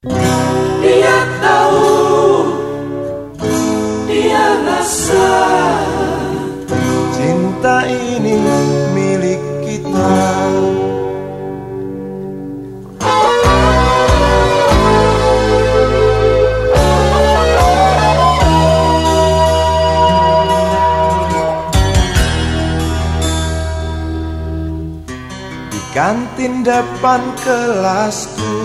Dia tahu, dia rasa cinta ini milik kita. Di kantin depan kelasku,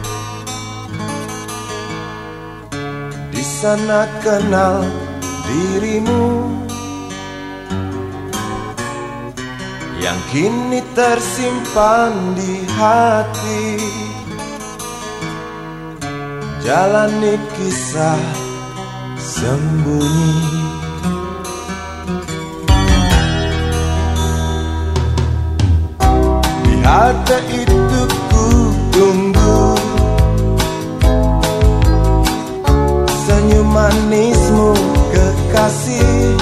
di sana kenal dirimu yang kini tersimpan di hati. Jalani kisah sembunyi. Di halte itu ku tunggu senyum manismu kekasih.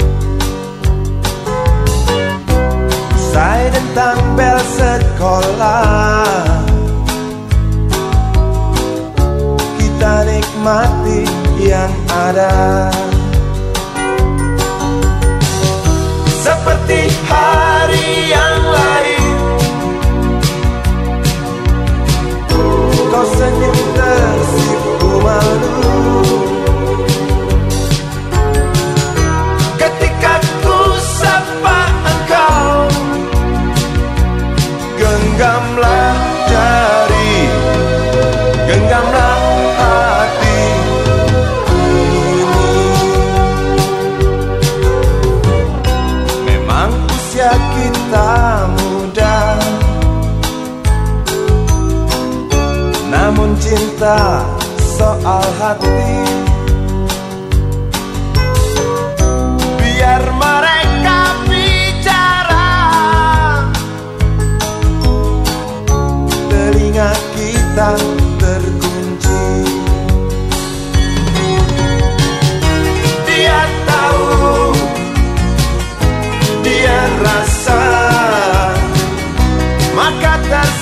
Usai tentang bel sekolah, kita nikmati yang ada. Seperti hari yang lain, kau senyum tersipu malu ketika ku sapa engkau. Genggamlah jari, genggamlah hati ini. Memang usia kita muda, namun cinta soal hati. Biar mereka bicara, telinga kita terkunci. Dia tahu, dia rasa, maka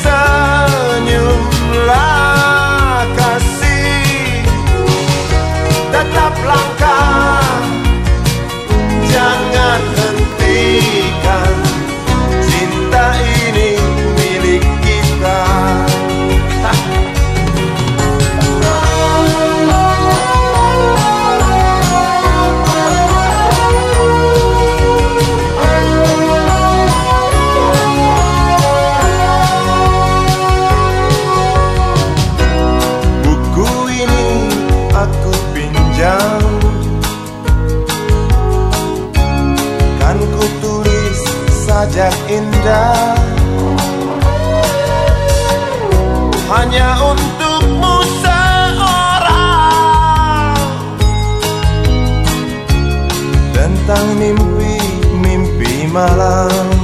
tersenyumlah kasih. Tetap langkah, jangan hentikan, cinta ini milik kita. Buku ini aku pinjam, kan ku tulis sajak indah hanya untukmu seorang, tentang mimpi-mimpi malam.